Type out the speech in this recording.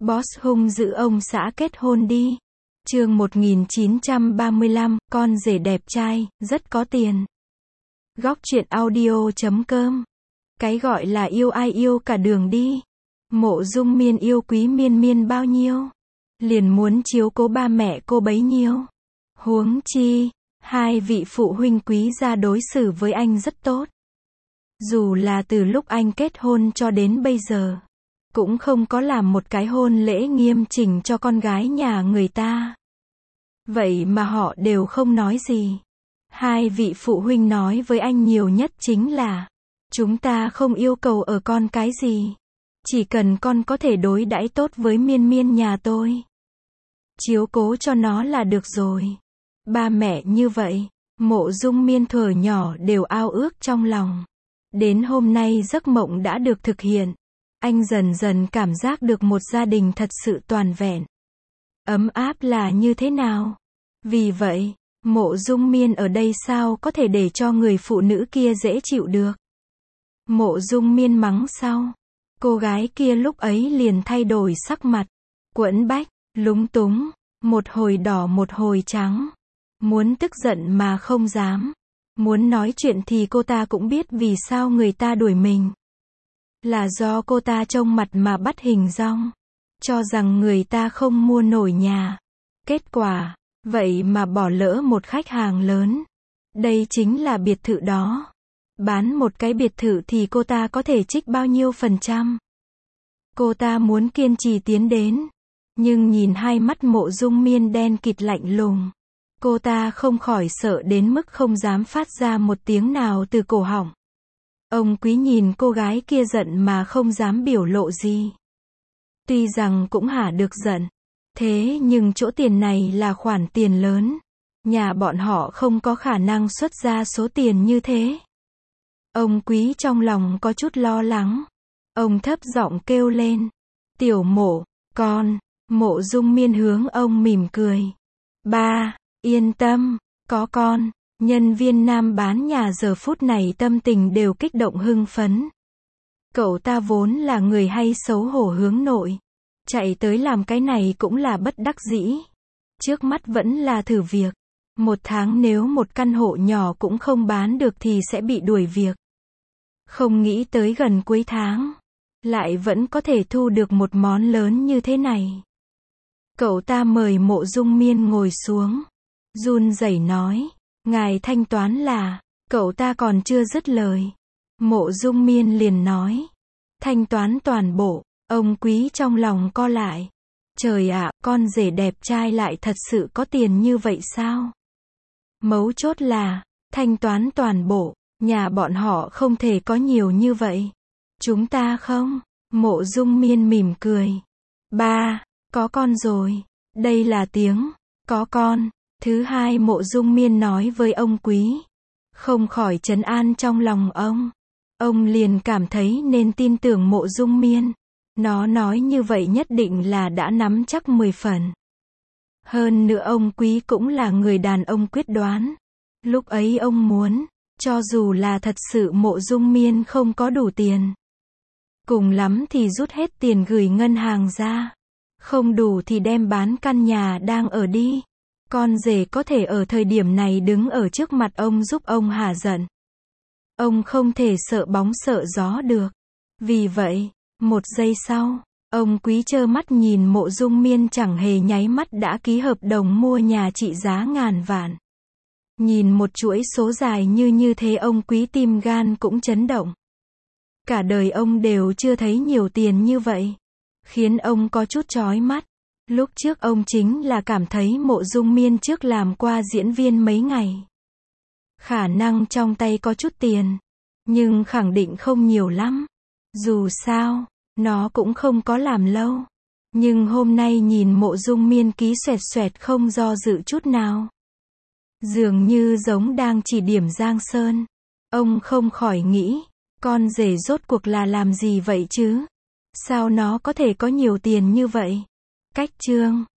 Boss hung dữ ông xã kết hôn đi. Chương 1935, con rể đẹp trai, rất có tiền. Góc truyện audio.com. Cái gọi là yêu ai yêu cả đường đi. Mộ Dung Miên yêu Quý Miên Miên bao nhiêu, liền muốn chiếu cố ba mẹ cô bấy nhiêu. Huống chi, hai vị phụ huynh Quý gia đối xử với anh rất tốt. Dù là từ lúc anh kết hôn cho đến bây giờ, cũng không có làm một cái hôn lễ nghiêm chỉnh cho con gái nhà người ta. Vậy mà họ đều không nói gì. Hai vị phụ huynh nói với anh nhiều nhất chính là, chúng ta không yêu cầu ở con cái gì. Chỉ cần con có thể đối đãi tốt với Miên Miên nhà tôi, chiếu cố cho nó là được rồi. Ba mẹ như vậy, Mộ Dung Miên thuở nhỏ đều ao ước trong lòng. Đến hôm nay giấc mộng đã được thực hiện. Anh dần dần cảm giác được một gia đình thật sự toàn vẹn. Ấm áp là như thế nào? Vì vậy, Mộ Dung Miên ở đây sao có thể để cho người phụ nữ kia dễ chịu được? Mộ Dung Miên mắng sau. Cô gái kia lúc ấy liền thay đổi sắc mặt. Quẫn bách, lúng túng, một hồi đỏ một hồi trắng. Muốn tức giận mà không dám. Muốn nói chuyện thì cô ta cũng biết vì sao người ta đuổi mình. Là do cô ta trông mặt mà bắt hình dong. Cho rằng người ta không mua nổi nhà. Kết quả, vậy mà bỏ lỡ một khách hàng lớn. Đây chính là biệt thự đó. Bán một cái biệt thự thì cô ta có thể trích bao nhiêu %? Cô ta muốn kiên trì tiến đến. Nhưng nhìn hai mắt Mộ Dung Miên đen kịt lạnh lùng. Cô ta không khỏi sợ đến mức không dám phát ra một tiếng nào từ cổ họng. Ông Quý nhìn cô gái kia giận mà không dám biểu lộ gì. Tuy rằng cũng hả được giận. Thế nhưng chỗ tiền này là khoản tiền lớn. Nhà bọn họ không có khả năng xuất ra số tiền như thế. Ông Quý trong lòng có chút lo lắng. Ông thấp giọng kêu lên. Tiểu Mộ, con. Mộ Dung Miên hướng ông mỉm cười. Ba, yên tâm, có con. Nhân viên nam bán nhà giờ phút này tâm tình đều kích động hưng phấn. Cậu ta vốn là người hay xấu hổ hướng nội. Chạy tới làm cái này cũng là bất đắc dĩ. Trước mắt vẫn là thử việc. Một tháng nếu một căn hộ nhỏ cũng không bán được thì sẽ bị đuổi việc. Không nghĩ tới gần cuối tháng, lại vẫn có thể thu được một món lớn như thế này. Cậu ta mời Mộ Dung Miên ngồi xuống. Run rẩy nói, ngài thanh toán là, cậu ta còn chưa dứt lời. Mộ Dung Miên liền nói, thanh toán toàn bộ. Ông Quý trong lòng co lại. Trời ạ, con rể đẹp trai lại thật sự có tiền như vậy sao? Mấu chốt là, thanh toán toàn bộ, nhà bọn họ không thể có nhiều như vậy. Chúng ta không? Mộ Dung Miên mỉm cười. Ba, có con rồi. Đây là tiếng, có con. Thứ hai Mộ Dung Miên nói với ông Quý. Không khỏi trấn an trong lòng ông. Ông liền cảm thấy nên tin tưởng Mộ Dung Miên. Nó nói như vậy nhất định là đã nắm chắc 10 phần. Hơn nữa ông Quý cũng là người đàn ông quyết đoán. Lúc ấy ông muốn, cho dù là thật sự Mộ Dung Miên không có đủ tiền, cùng lắm thì rút hết tiền gửi ngân hàng ra. Không đủ thì đem bán căn nhà đang ở đi. Con rể có thể ở thời điểm này đứng ở trước mặt ông giúp ông hả giận. Ông không thể sợ bóng sợ gió được. Vì vậy, một giây sau, ông Quý trơ mắt nhìn Mộ Dung Miên chẳng hề nháy mắt đã ký hợp đồng mua nhà trị giá ngàn vạn. Nhìn một chuỗi số dài như thế ông Quý tim gan cũng chấn động. Cả đời ông đều chưa thấy nhiều tiền như vậy. Khiến ông có chút chói mắt. Lúc trước ông chính là cảm thấy Mộ Dung Miên trước làm qua diễn viên mấy ngày. Khả năng trong tay có chút tiền. Nhưng khẳng định không nhiều lắm. Dù sao, nó cũng không có làm lâu. Nhưng hôm nay nhìn Mộ Dung Miên ký xoẹt xoẹt không do dự chút nào. Dường như giống đang chỉ điểm Giang Sơn. Ông không khỏi nghĩ, con rể rốt cuộc là làm gì vậy chứ? Sao nó có thể có nhiều tiền như vậy? Cách chương